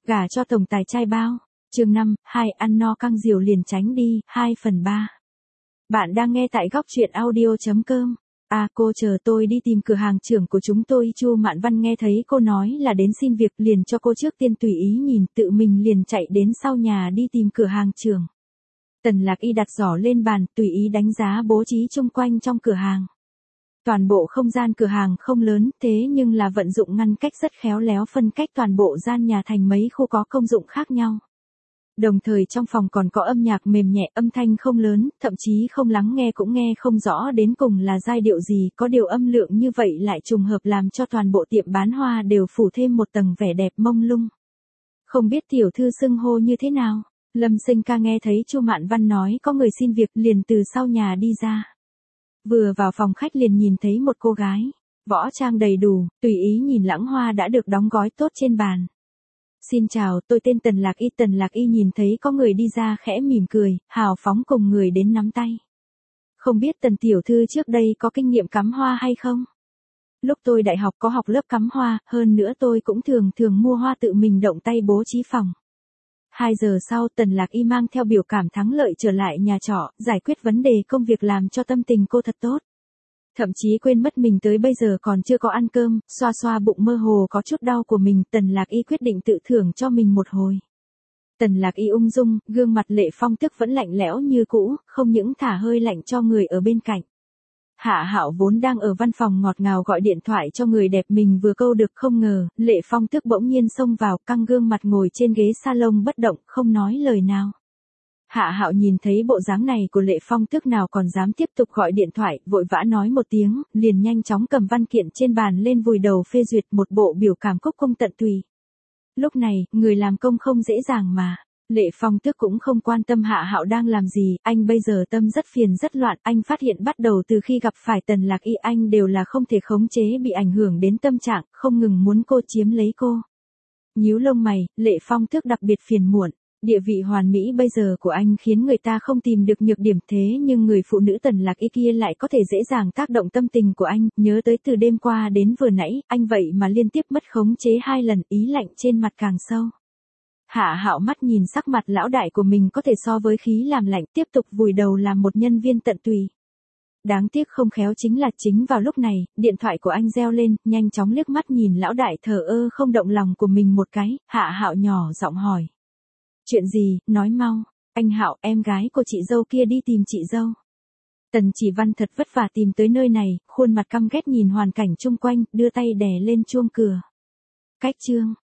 Gả cho tổng tài trai bao. Chương 5, hai ăn no căng diều liền tránh đi, 2/3. Bạn đang nghe tại góc truyện audio.com. À cô chờ tôi đi tìm cửa hàng trưởng của chúng tôi. Chu Mạn Văn nghe thấy cô nói là đến xin việc liền cho cô trước tiên tùy ý nhìn, tự mình liền chạy đến sau nhà đi tìm cửa hàng trưởng. Tần Lạc Y đặt giỏ lên bàn, tùy ý đánh giá bố trí chung quanh trong cửa hàng. Toàn bộ không gian cửa hàng không lớn, thế nhưng là vận dụng ngăn cách rất khéo léo, phân cách toàn bộ gian nhà thành mấy khu có công dụng khác nhau. Đồng thời trong phòng còn có âm nhạc mềm nhẹ, âm thanh không lớn, thậm chí không lắng nghe cũng nghe không rõ đến cùng là giai điệu gì, có điều âm lượng như vậy lại trùng hợp làm cho toàn bộ tiệm bán hoa đều phủ thêm một tầng vẻ đẹp mông lung. Không biết tiểu thư xưng hô như thế nào? Lâm Sinh Ca nghe thấy Chu Mạn Văn nói có người xin việc liền từ sau nhà đi ra. Vừa vào phòng khách liền nhìn thấy một cô gái, võ trang đầy đủ, tùy ý nhìn lãng hoa đã được đóng gói tốt trên bàn. Xin chào, tôi tên Tần Lạc Y. Tần Lạc Y nhìn thấy có người đi ra khẽ mỉm cười, hào phóng cùng người đến nắm tay. Không biết Tần tiểu thư trước đây có kinh nghiệm cắm hoa hay không? Lúc tôi đại học có học lớp cắm hoa, hơn nữa tôi cũng thường mua hoa tự mình động tay bố trí phòng. 2 giờ sau Tần Lạc Y mang theo biểu cảm thắng lợi trở lại nhà trọ, giải quyết vấn đề công việc làm cho tâm tình cô thật tốt. Thậm chí quên mất mình tới bây giờ còn chưa có ăn cơm, xoa xoa bụng mơ hồ có chút đau của mình, Tần Lạc Y quyết định tự thưởng cho mình một hồi. Tần Lạc Y ung dung, gương mặt Lệ Phong Tức vẫn lạnh lẽo như cũ, không những thả hơi lạnh cho người ở bên cạnh. Hạ Hạo vốn đang ở văn phòng ngọt ngào gọi điện thoại cho người đẹp mình vừa câu được, không ngờ, Lệ Phong Tức bỗng nhiên xông vào, căng gương mặt ngồi trên ghế salon bất động, không nói lời nào. Hạ Hạo nhìn thấy bộ dáng này của Lệ Phong Tức nào còn dám tiếp tục gọi điện thoại, vội vã nói một tiếng, liền nhanh chóng cầm văn kiện trên bàn lên vùi đầu phê duyệt, một bộ biểu cảm cúc cung tận tùy. Lúc này, người làm công không dễ dàng mà. Lệ Phong Tức cũng không quan tâm Hạ Hạo đang làm gì, anh bây giờ tâm rất phiền rất loạn, anh phát hiện bắt đầu từ khi gặp phải Tần Lạc Y anh đều là không thể khống chế, bị ảnh hưởng đến tâm trạng, không ngừng muốn cô chiếm lấy cô. Nhíu lông mày, Lệ Phong Tức đặc biệt phiền muộn. Địa vị hoàn mỹ bây giờ của anh khiến người ta không tìm được nhược điểm, thế nhưng người phụ nữ Tần Lạc Y kia lại có thể dễ dàng tác động tâm tình của anh, nhớ tới từ đêm qua đến vừa nãy, anh vậy mà liên tiếp mất khống chế 2 lần, ý lạnh trên mặt càng sâu. Hạ Hạo mắt nhìn sắc mặt lão đại của mình có thể so với khí làm lạnh, tiếp tục vùi đầu làm một nhân viên tận tùy. Đáng tiếc không khéo chính vào lúc này, điện thoại của anh reo lên, nhanh chóng liếc mắt nhìn lão đại thờ ơ không động lòng của mình một cái, Hạ Hạo nhỏ giọng hỏi. Chuyện gì, nói mau. Anh Hạo, em gái của chị dâu kia đi tìm chị dâu. Tần Chỉ Văn thật vất vả tìm tới nơi này, khuôn mặt căm ghét nhìn hoàn cảnh chung quanh, đưa tay đè lên chuông cửa. Cách chương.